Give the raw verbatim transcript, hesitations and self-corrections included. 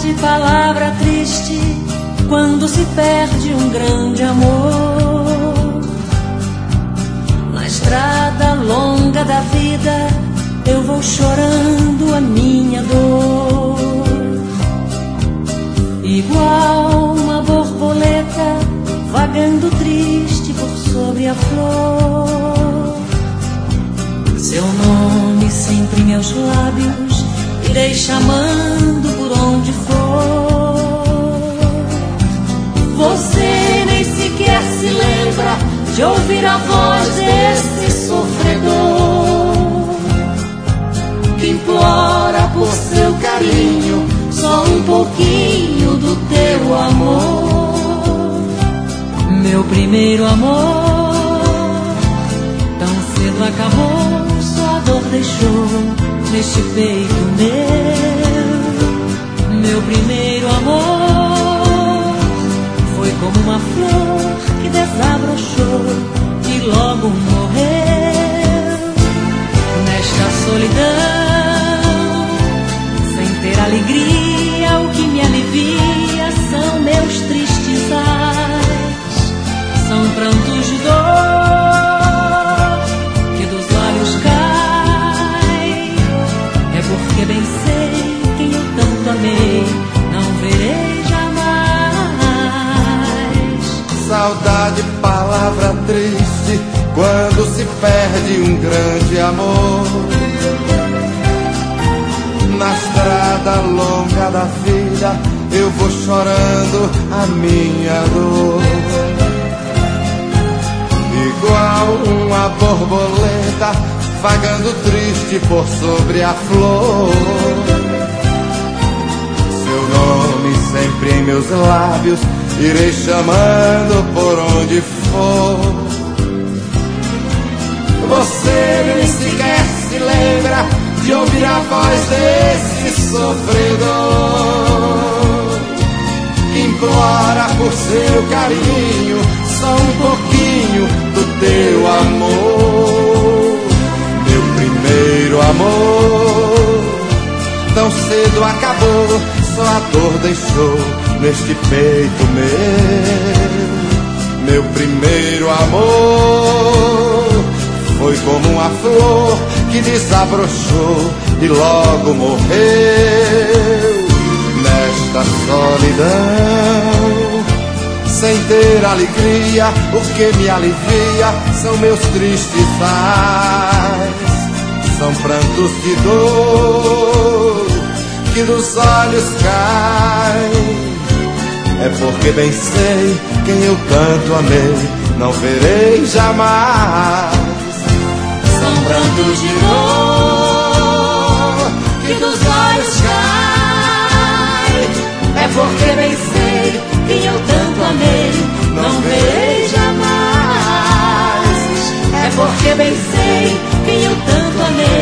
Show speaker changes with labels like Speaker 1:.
Speaker 1: Saudade, palavra triste, quando se perde um grande amor. Na estrada longa da vida, eu vou chorando a minha dor. Igual uma borboleta, vagando triste por sobre a flor. Seu nome sempre em meus lábios, irei chamando por onde for. Você nem sequer se lembra de ouvir a voz desse sofredor, que implora por seu carinho só um pouquinho do teu amor. Meu primeiro amor tão cedo acabou, sua dor deixou neste peito meu. Meu primeiro amor foi como uma flor que desabrochou e logo morreu. Nesta solidão, sem ter alegria, o que me alivia são meus tristes ais, são prantos de dor que dos olhos caem. É porque bem sei quem eu tanto amei, não verei jamais.
Speaker 2: Saudade, palavra triste, quando se perde um grande amor. Na estrada longa da vida, eu vou chorando a minha dor. Igual uma borboleta, vagando triste por sobre a flor. Seu nome sempre em meus lábios, irei chamando por onde for. Você nem sequer se lembra de ouvir a voz desse sofredor, que implora por seu carinho só um pouquinho do teu amor. Meu primeiro amor tão cedo acabou, só a dor deixou neste peito meu. Meu primeiro amor foi como uma flor que desabrochou e logo morreu. Nesta solidão, sem ter alegria, o que me alivia são meus tristes ais, são prantos de dor que dos olhos caem. É porque bem sei quem eu tanto amei, não verei jamais.
Speaker 1: São prantos de dor que dos olhos caem. É porque bem sei quem eu tanto amei, não verei jamais. É porque bem sei quem eu tanto amei,